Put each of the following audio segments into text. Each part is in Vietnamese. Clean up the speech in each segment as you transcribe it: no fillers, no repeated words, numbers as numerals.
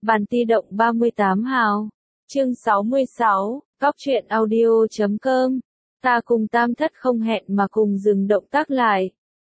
Bàn ti động 38 hào. Chương 66, Góc truyện audio.com. Ta cùng Tam Thất không hẹn mà cùng dừng động tác lại.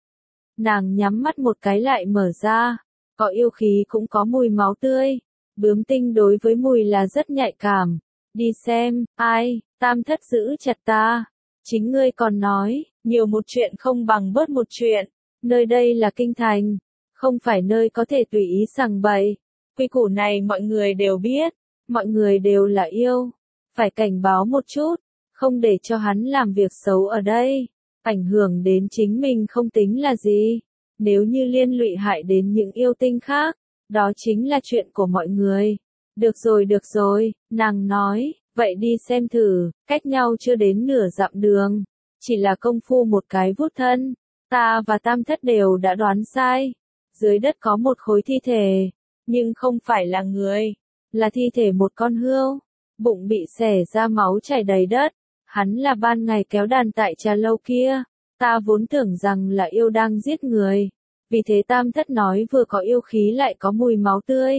Nàng nhắm mắt một cái lại mở ra, có yêu khí cũng có mùi máu tươi. Bướm tinh đối với mùi là rất nhạy cảm. Đi xem, ai, Tam Thất giữ chặt ta. Chính ngươi còn nói, nhiều một chuyện không bằng bớt một chuyện. Nơi đây là kinh thành, không phải nơi có thể tùy ý sằng bậy. Quy củ này mọi người đều biết, mọi người đều là yêu. Phải cảnh báo một chút, không để cho hắn làm việc xấu ở đây. Ảnh hưởng đến chính mình không tính là gì. Nếu như liên lụy hại đến những yêu tinh khác, đó chính là chuyện của mọi người. Được rồi, nàng nói, vậy đi xem thử, cách nhau chưa đến nửa dặm đường. Chỉ là công phu một cái vuốt thân, ta và Tam Thất đều đã đoán sai. Dưới đất có một khối thi thể, nhưng không phải là người, là thi thể một con hươu. Bụng bị xẻ ra máu chảy đầy đất, hắn là ban ngày kéo đàn tại trà lâu kia. Ta vốn tưởng rằng là yêu đang giết người, vì thế Tam Thất nói vừa có yêu khí lại có mùi máu tươi.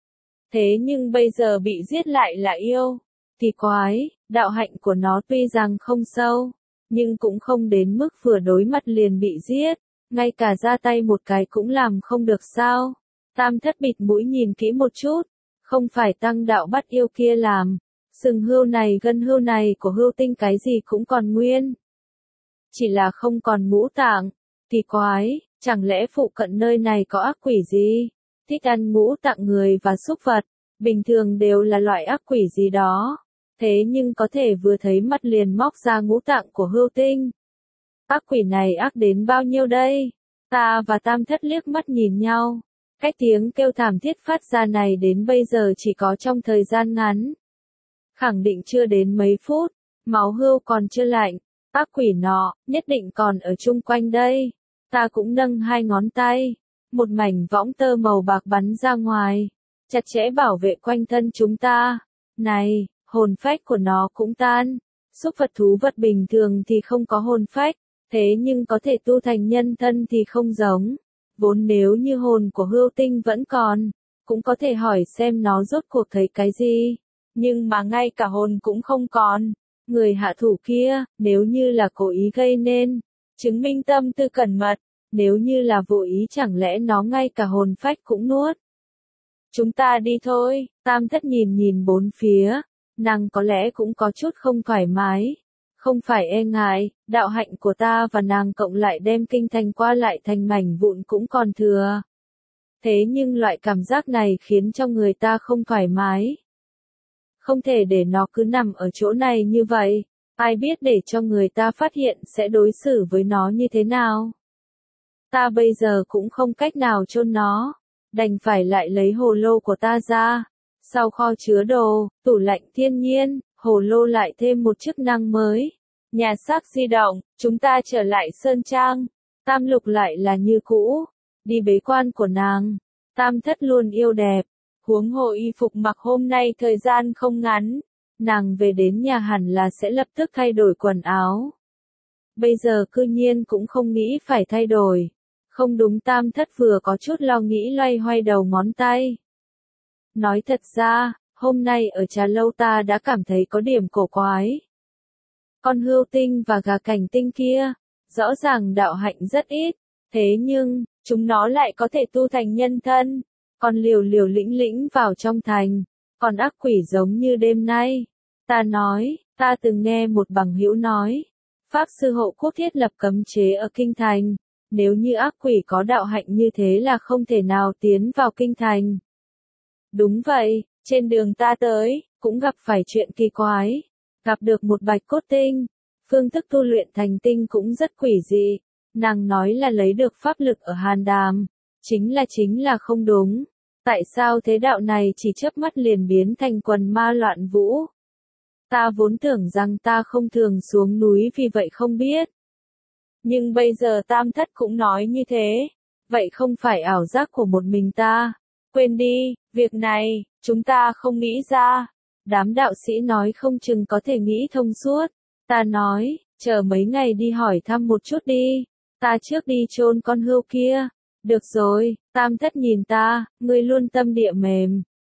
Thế nhưng bây giờ bị giết lại là yêu, thì quái, đạo hạnh của nó tuy rằng không sâu, nhưng cũng không đến mức vừa đối mặt liền bị giết, ngay cả ra tay một cái cũng làm không được sao. Tam Thất bịt mũi nhìn kỹ một chút, không phải tăng đạo bắt yêu kia làm, sừng hươu này gân hươu này của hươu tinh cái gì cũng còn nguyên. Chỉ là không còn ngũ tạng, thì quái, chẳng lẽ phụ cận nơi này có ác quỷ gì, thích ăn ngũ tạng người và súc vật, bình thường đều là loại ác quỷ gì đó. Thế nhưng có thể vừa thấy mắt liền móc ra ngũ tạng của hươu tinh. Ác quỷ này ác đến bao nhiêu đây? Ta và Tam Thất liếc mắt nhìn nhau. Cái tiếng kêu thảm thiết phát ra này đến bây giờ chỉ có trong thời gian ngắn. Khẳng định chưa đến mấy phút, máu hươu còn chưa lạnh, ác quỷ nọ, nhất định còn ở chung quanh đây. Ta cũng nâng hai ngón tay, một mảnh võng tơ màu bạc bắn ra ngoài, chặt chẽ bảo vệ quanh thân chúng ta. Này, hồn phách của nó cũng tan. Súc vật thú vật bình thường thì không có hồn phách, thế nhưng có thể tu thành nhân thân thì không giống. Vốn nếu như hồn của hươu tinh vẫn còn, cũng có thể hỏi xem nó rốt cuộc thấy cái gì. Nhưng mà ngay cả hồn cũng không còn. Người hạ thủ kia, nếu như là cố ý gây nên, chứng minh tâm tư cẩn mật, nếu như là vô ý chẳng lẽ nó ngay cả hồn phách cũng nuốt. Chúng ta đi thôi. Tam Thất nhìn bốn phía, nàng có lẽ cũng có chút không thoải mái. Không phải e ngại, đạo hạnh của ta và nàng cộng lại đem kinh thành qua lại thành mảnh vụn cũng còn thừa. Thế nhưng loại cảm giác này khiến cho người ta không thoải mái. Không thể để nó cứ nằm ở chỗ này như vậy, ai biết để cho người ta phát hiện sẽ đối xử với nó như thế nào. Ta bây giờ cũng không cách nào chôn nó, đành phải lại lấy hồ lô của ta ra. Sau kho chứa đồ, tủ lạnh thiên nhiên, hồ lô lại thêm một chức năng mới. Nhà xác di động, chúng ta trở lại Sơn Trang. Tam Lục lại là như cũ, đi bế quan của nàng. Tam Thất luôn yêu đẹp, huống hồ y phục mặc hôm nay thời gian không ngắn. Nàng về đến nhà hẳn là sẽ lập tức thay đổi quần áo. Bây giờ cư nhiên cũng không nghĩ phải thay đổi. Không đúng, Tam Thất vừa có chút lo nghĩ loay hoay đầu ngón tay. Nói thật ra, hôm nay ở trà lâu ta đã cảm thấy có điểm cổ quái. Con hươu tinh và gà cảnh tinh kia, rõ ràng đạo hạnh rất ít, thế nhưng, chúng nó lại có thể tu thành nhân thân, còn liều lĩnh lĩnh vào trong thành, còn ác quỷ giống như đêm nay. Ta nói, ta từng nghe một bằng hữu nói, Pháp Sư Hộ Quốc thiết lập cấm chế ở kinh thành, nếu như ác quỷ có đạo hạnh như thế là không thể nào tiến vào kinh thành. Đúng vậy, trên đường ta tới, cũng gặp phải chuyện kỳ quái. Gặp được một bạch cốt tinh, phương thức tu luyện thành tinh cũng rất quỷ dị. Nàng nói là lấy được pháp lực ở Hàn Đàm, chính là không đúng. Tại sao thế đạo này chỉ chớp mắt liền biến thành quần ma loạn vũ? Ta vốn tưởng rằng ta không thường xuống núi vì vậy không biết. Nhưng bây giờ Tam Thất cũng nói như thế, vậy không phải ảo giác của một mình ta. Quên đi, việc này, chúng ta không nghĩ ra. Đám đạo sĩ nói không chừng có thể nghĩ thông suốt. Ta nói, chờ mấy ngày đi hỏi thăm một chút đi. Ta trước đi chôn con hươu kia. Được rồi, Tam Thất nhìn ta, ngươi luôn tâm địa mềm.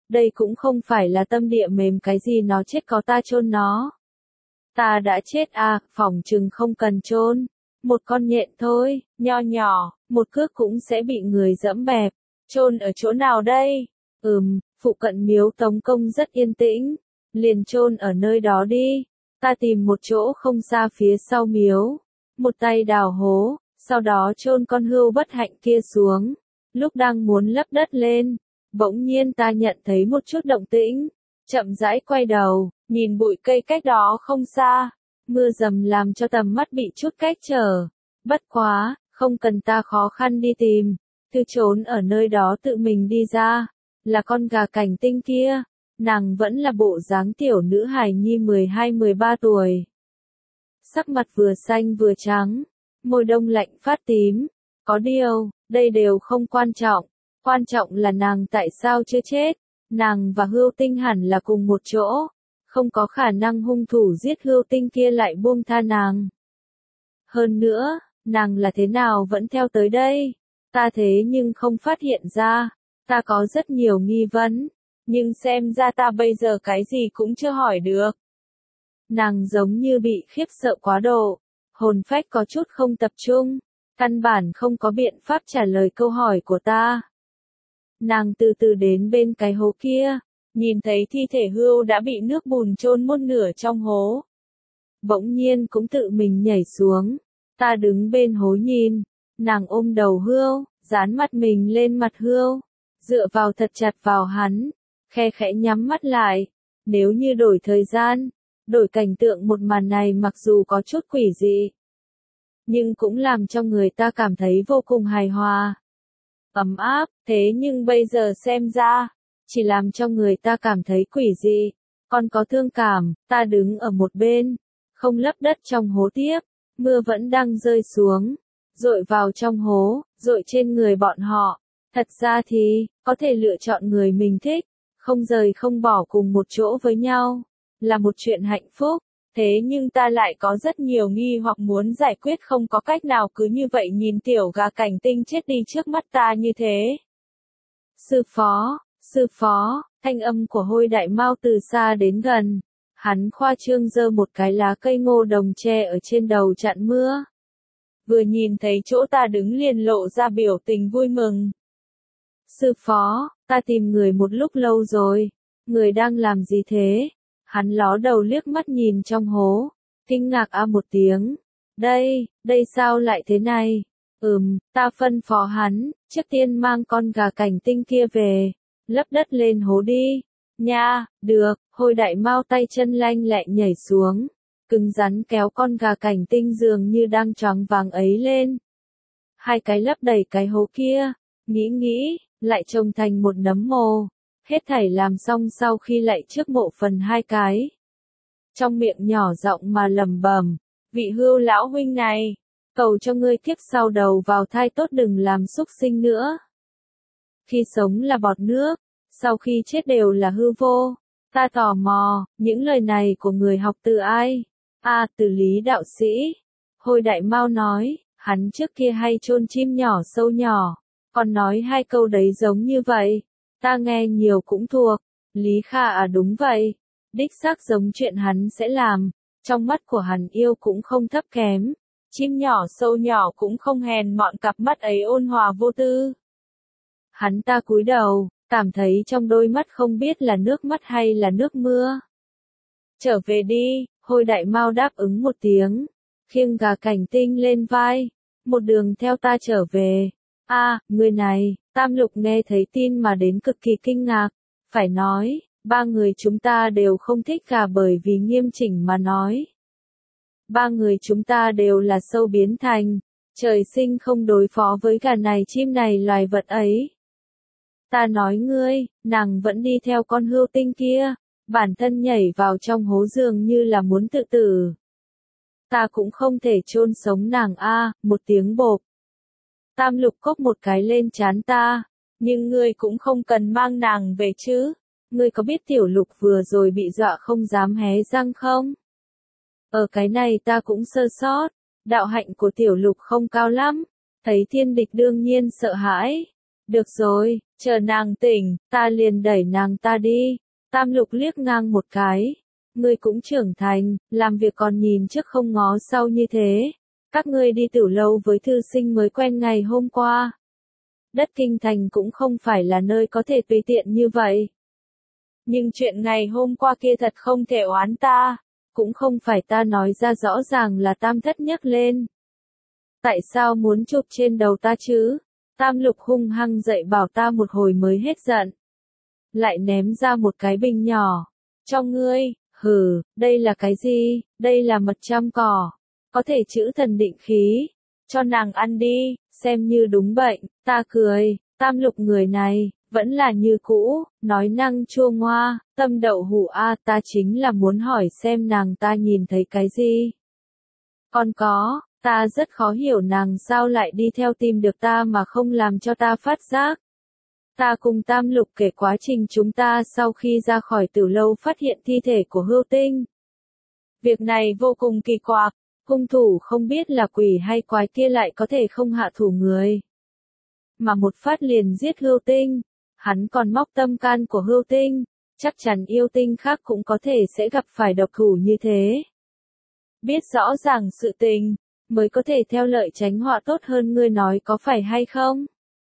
Đây cũng không phải là tâm địa mềm cái gì nó chết có ta chôn nó. Ta đã chết à, phỏng chừng không cần chôn. Một con nhện thôi, nho nhỏ, một cước cũng sẽ bị người dẫm bẹp. Chôn ở chỗ nào đây? Phụ cận miếu Tống Công rất yên tĩnh. Liền chôn ở nơi đó đi. Ta tìm một chỗ không xa phía sau miếu. Một tay đào hố, sau đó chôn con hươu bất hạnh kia xuống. Lúc đang muốn lấp đất lên, bỗng nhiên ta nhận thấy một chút động tĩnh. Chậm rãi quay đầu, nhìn bụi cây cách đó không xa. Mưa dầm làm cho tầm mắt bị chút cách trở. Bất quá, không cần ta khó khăn đi tìm. Thư trốn ở nơi đó tự mình đi ra. Là con gà cảnh tinh kia. Nàng vẫn là bộ dáng tiểu nữ hài nhi 12-13 tuổi. Sắc mặt vừa xanh vừa trắng. Môi đông lạnh phát tím. Có điều, đây đều không quan trọng. Quan trọng là nàng tại sao chưa chết. Nàng và Hưu Tinh hẳn là cùng một chỗ. Không có khả năng hung thủ giết Hưu Tinh kia lại buông tha nàng. Hơn nữa, nàng là thế nào vẫn theo tới đây? Ta thế nhưng không phát hiện ra. Ta có rất nhiều nghi vấn. Nhưng xem ra ta bây giờ cái gì cũng chưa hỏi được. Nàng giống như bị khiếp sợ quá độ. Hồn phách có chút không tập trung. Căn bản không có biện pháp trả lời câu hỏi của ta. Nàng từ từ đến bên cái hố kia. Nhìn thấy thi thể hươu đã bị nước bùn chôn một nửa trong hố. Bỗng nhiên cũng tự mình nhảy xuống. Ta đứng bên hố nhìn. Nàng ôm đầu hươu, dán mặt mình lên mặt hươu. Dựa vào thật chặt vào hắn. Khe khẽ nhắm mắt lại. Nếu như đổi thời gian, đổi cảnh tượng một màn này mặc dù có chút quỷ dị, nhưng cũng làm cho người ta cảm thấy vô cùng hài hòa. Ấm áp, thế nhưng bây giờ xem ra, chỉ làm cho người ta cảm thấy quỷ dị. Còn có thương cảm, ta đứng ở một bên, không lấp đất trong hố tiếp, mưa vẫn đang rơi xuống, dội vào trong hố, dội trên người bọn họ. Thật ra thì, có thể lựa chọn người mình thích, không rời không bỏ cùng một chỗ với nhau, là một chuyện hạnh phúc. Thế nhưng ta lại có rất nhiều nghi hoặc muốn giải quyết không có cách nào cứ như vậy nhìn tiểu gà cảnh tinh chết đi trước mắt ta như thế. Sư phó, thanh âm của Hôi Đại Mao từ xa đến gần. Hắn khoa trương giơ một cái lá cây ngô đồng tre ở trên đầu chặn mưa. Vừa nhìn thấy chỗ ta đứng liền lộ ra biểu tình vui mừng. Sư phó, ta tìm người một lúc lâu rồi. Người đang làm gì thế? Hắn ló đầu liếc mắt nhìn trong hố. Kinh ngạc một tiếng. Đây sao lại thế này? Ta phân phó hắn, trước tiên mang con gà cảnh tinh kia về. Lấp đất lên hố đi. Nha, được, Hôi Đại Mao tay chân lanh lẹ nhảy xuống. Cứng rắn kéo con gà cảnh tinh dường như đang choáng váng ấy lên. Hai cái lấp đầy cái hố kia. Nghĩ, lại trông thành một nấm mồ. Hết thảy làm xong sau khi lạy trước mộ phần hai cái. Trong miệng nhỏ giọng mà lẩm bẩm, vị Hưu lão huynh này, cầu cho ngươi kiếp sau đầu vào thai tốt đừng làm súc sinh nữa. Khi sống là bọt nước, sau khi chết đều là hư vô. Ta tò mò, những lời này của người học từ ai? Từ Lý đạo sĩ. Hôi Đại Mao nói, hắn trước kia hay chôn chim nhỏ sâu nhỏ, còn nói hai câu đấy giống như vậy. Ta nghe nhiều cũng thuộc. Lý Kha đúng vậy. Đích xác giống chuyện hắn sẽ làm. Trong mắt của hắn yêu cũng không thấp kém. Chim nhỏ sâu nhỏ cũng không hèn mọn, cặp mắt ấy ôn hòa vô tư. Hắn ta cúi đầu, cảm thấy trong đôi mắt không biết là nước mắt hay là nước mưa. Trở về đi, Hôi Đại Mao đáp ứng một tiếng. Khiêng gà cảnh tinh lên vai. Một đường theo ta trở về. Người này, Tam Lục nghe thấy tin mà đến cực kỳ kinh ngạc. Phải nói, ba người chúng ta đều không thích gà bởi vì nghiêm chỉnh mà nói. Ba người chúng ta đều là sâu biến thành. Trời sinh không đối phó với gà này chim này loài vật ấy. Ta nói ngươi, nàng vẫn đi theo con Hưu Tinh kia. Bản thân nhảy vào trong hố dường như là muốn tự tử. Ta cũng không thể chôn sống nàng một tiếng bộp. Tam Lục cốc một cái lên trán ta. Nhưng ngươi cũng không cần mang nàng về chứ. Ngươi có biết Tiểu Lục vừa rồi bị dọa không dám hé răng không? Ở cái này ta cũng sơ sót. Đạo hạnh của Tiểu Lục không cao lắm. Thấy thiên địch đương nhiên sợ hãi. Được rồi, chờ nàng tỉnh, ta liền đẩy nàng ta đi. Tam Lục liếc ngang một cái. Ngươi cũng trưởng thành, làm việc còn nhìn trước không ngó sau như thế. Các ngươi đi tiểu lâu với thư sinh mới quen ngày hôm qua. Đất kinh thành cũng không phải là nơi có thể tùy tiện như vậy. Nhưng chuyện ngày hôm qua kia thật không thể oán ta. Cũng không phải ta nói ra rõ ràng là Tam Thất nhấc lên. Tại sao muốn chụp trên đầu ta chứ? Tam Lục hung hăng dậy bảo ta một hồi mới hết giận. Lại ném ra một cái bình nhỏ. Cho ngươi, hừ, đây là cái gì? Đây là mật trăm cỏ. Có thể chữ thần định khí. Cho nàng ăn đi, xem như đúng bệnh. Ta cười, Tam Lục người này, vẫn là như cũ, nói năng chua ngoa, tâm đậu hũ a, ta chính là muốn hỏi xem nàng ta nhìn thấy cái gì. Còn có, ta rất khó hiểu nàng sao lại đi theo tìm được ta mà không làm cho ta phát giác. Ta cùng Tam Lục kể quá trình chúng ta sau khi ra khỏi tiểu lâu phát hiện thi thể của Hưu Tinh. Việc này vô cùng kỳ quặc, hung thủ không biết là quỷ hay quái kia lại có thể không hạ thủ người. Mà một phát liền giết Hưu Tinh, hắn còn móc tâm can của Hưu Tinh, chắc chắn yêu tinh khác cũng có thể sẽ gặp phải độc thủ như thế. Biết rõ ràng sự tình, mới có thể theo lợi tránh họa tốt hơn ngươi nói có phải hay không?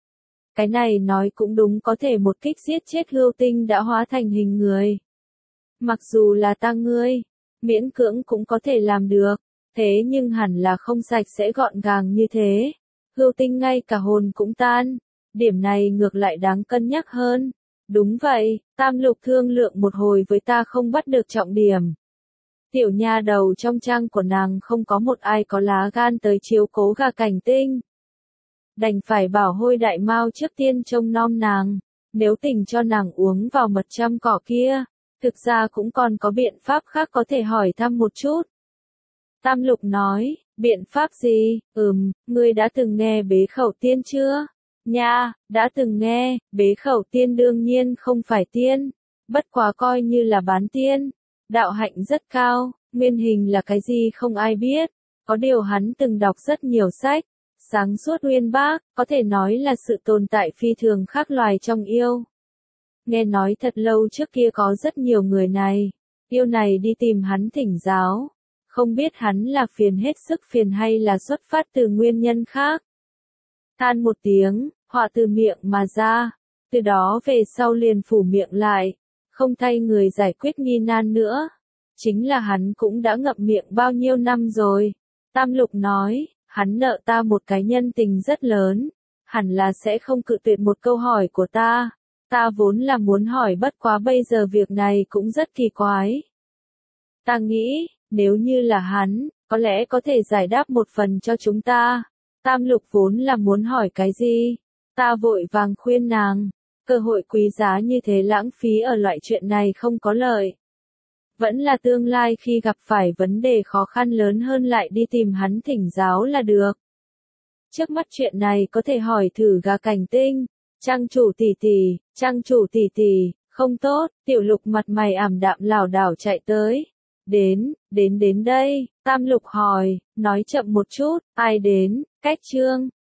Cái này nói cũng đúng, có thể một kích giết chết Hưu Tinh đã hóa thành hình người. Mặc dù là ta ngươi, miễn cưỡng cũng có thể làm được, thế nhưng hẳn là không sạch sẽ gọn gàng như thế. Hưu Tinh ngay cả hồn cũng tan, điểm này ngược lại đáng cân nhắc hơn. Đúng vậy, Tam Lục thương lượng một hồi với ta không bắt được trọng điểm. Tiểu nha đầu trong trang của nàng không có một ai có lá gan tới chiếu cố gà Cảnh Tinh. Đành phải bảo Hôi Đại Mao trước tiên trông nom nàng, nếu tình cho nàng uống vào mật trăm cỏ kia, thực ra cũng còn có biện pháp khác có thể hỏi thăm một chút. Tam Lục nói, biện pháp gì? Ngươi đã từng nghe Bế Khẩu Tiên chưa? Nha, đã từng nghe, Bế Khẩu Tiên đương nhiên không phải tiên, bất quá coi như là bán tiên, đạo hạnh rất cao, nguyên hình là cái gì không ai biết, có điều hắn từng đọc rất nhiều sách, sáng suốt uyên bác, có thể nói là sự tồn tại phi thường khác loài trong yêu. Nghe nói thật lâu trước kia có rất nhiều người này, yêu này đi tìm hắn thỉnh giáo, không biết hắn là phiền hết sức phiền hay là xuất phát từ nguyên nhân khác. Than một tiếng, họa từ miệng mà ra, từ đó về sau liền phủ miệng lại, không thay người giải quyết nghi nan nữa. Chính là hắn cũng đã ngậm miệng bao nhiêu năm rồi. Tam Lục nói, hắn nợ ta một cái nhân tình rất lớn, hẳn là sẽ không cự tuyệt một câu hỏi của ta. Ta vốn là muốn hỏi bất quá bây giờ việc này cũng rất kỳ quái. Ta nghĩ, nếu như là hắn, có lẽ có thể giải đáp một phần cho chúng ta. Tam Lục vốn là muốn hỏi cái gì? Ta vội vàng khuyên nàng, cơ hội quý giá như thế lãng phí ở loại chuyện này không có lợi. Vẫn là tương lai khi gặp phải vấn đề khó khăn lớn hơn lại đi tìm hắn thỉnh giáo là được. Trước mắt chuyện này có thể hỏi thử gà Cảnh Tinh. Trang chủ tỷ tỷ, không tốt, Tiểu Lục mặt mày ảm đạm lảo đảo chạy tới. Đến đây, Tam Lục hỏi, nói chậm một chút, ai đến, cách chương.